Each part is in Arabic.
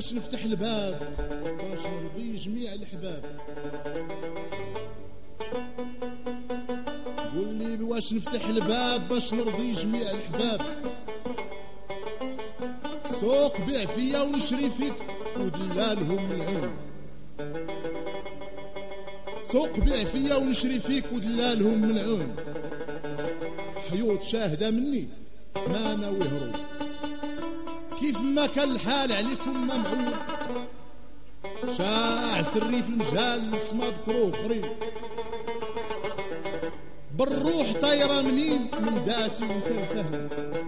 واش نفتح الباب باش نرضي جميع الحباب. قول لي واش نفتح الباب باش نرضي جميع الحباب. سوق بيع فيا ونشري فيك ودلالهم العون. سوق بيع فيا ونشري فيك ودلالهم العون. حيوط شاهدة مني ما ناوي هروب. كيف ما كان الحال عليكم ما معون. شاع سري في المجال نسمع ذكرو اخرين. بالروح طايرة منين من داتي وانت الفهم.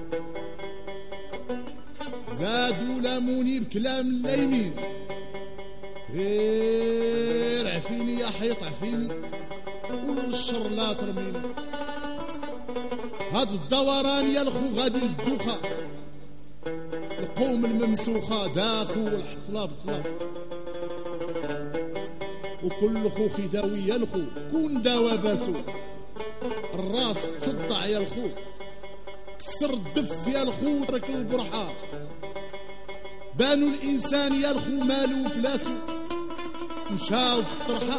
زادوا لاموني بكلام اللايمين. غير عفيني يا حيط عفيني والشر لا ترميني. هاد الدوران يا الخو غادي للدوخة. القوم الممسوخة داخو والحصلة بصلة. وكل خوخي داوي يا الخو كون داوى باسو. الراس تصدع يا الخو كسر الدف يا الخو ترك البرحة. بانوا الإنسان يا الخو مالو وفلاسو. مشاو في الطرحة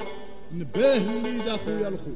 نباه اللي داخو يا الخو.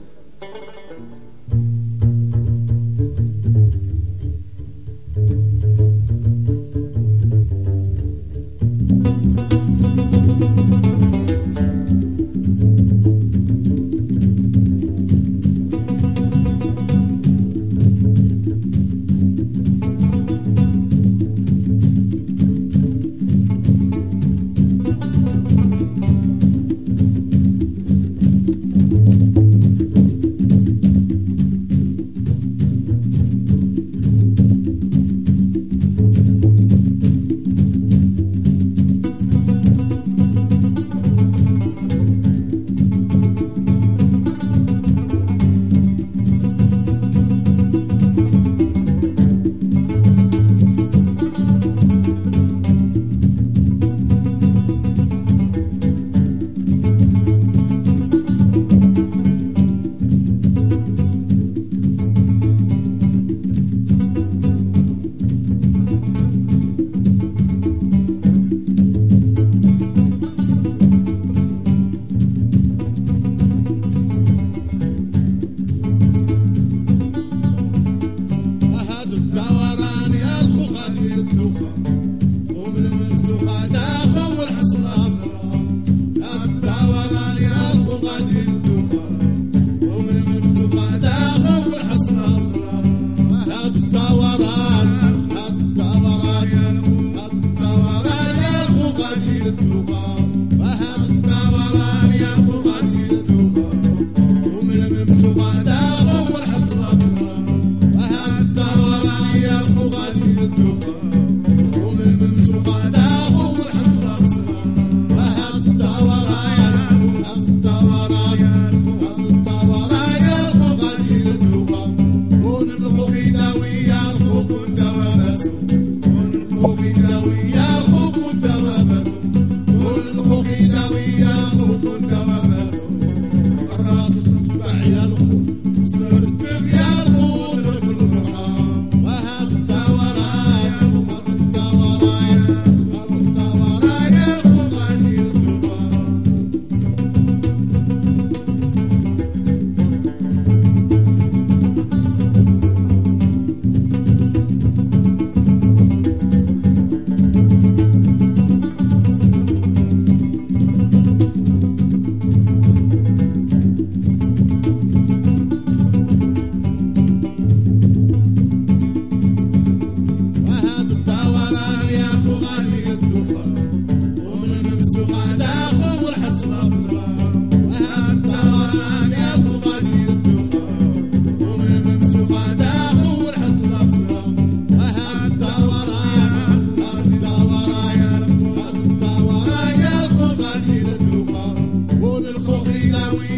الخوخي